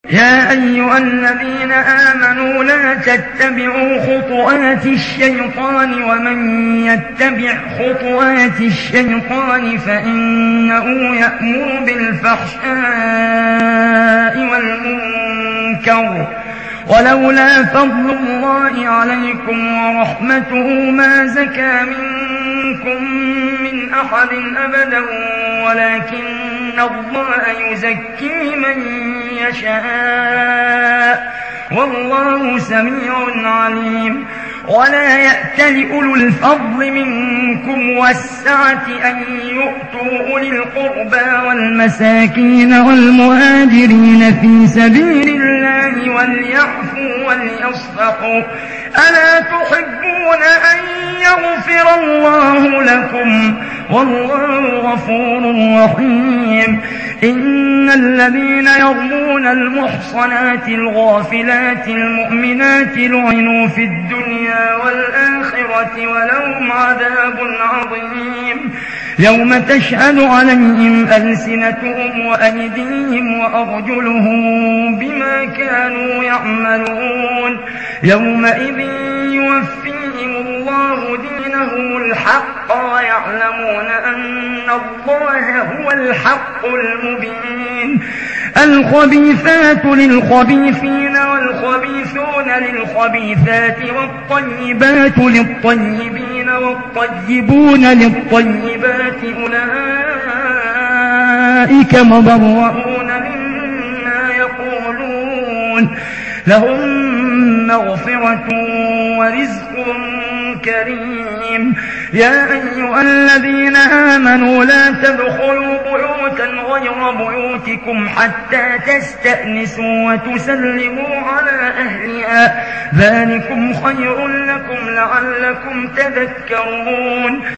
يا أيها الذين آمنوا لا تتبعوا خطوات الشيطان ومن يتبع خطوات الشيطان فإنه يأمر بالفحشاء والمنكر ولولا فضل الله عليكم ورحمته ما زكى منكم من أحد أبدا ولكن الله يزكي من يشاء والله سميع عليم. ولا يأتل أولو الفضل منكم والسعة أن يؤتوا أولي القربى والمساكين والمهاجرين في سبيل الله وليعفوا وليصفحوا ألا تحبون أن يغفر الله لكم والله غفور رحيم. إن الذين يرمون المحصنات الغافلات المؤمنات لعنوا في الدنيا والآخرة ولهم عذاب عظيم يوم تشهد عليهم ألسنتهم وأيديهم وأرجلهم بما كانوا يعملون يومئذ يوفيهم الله دينهم الحق ويعلمون أن الله هو الحق المبين. الخبيثات للخبيثين والخبيثون للخبيثات والطيبات للطيبين والطيبون للطيبات أولئك مبرؤون مما يقولون لهم مغفرة ورزق كريم. يا أيها الذين آمنوا لا تدخلوا بيوتا غير بيوتكم حتى تستأنسوا وتسلموا على أهلها ذلكم خير لكم لعلكم تذكرون.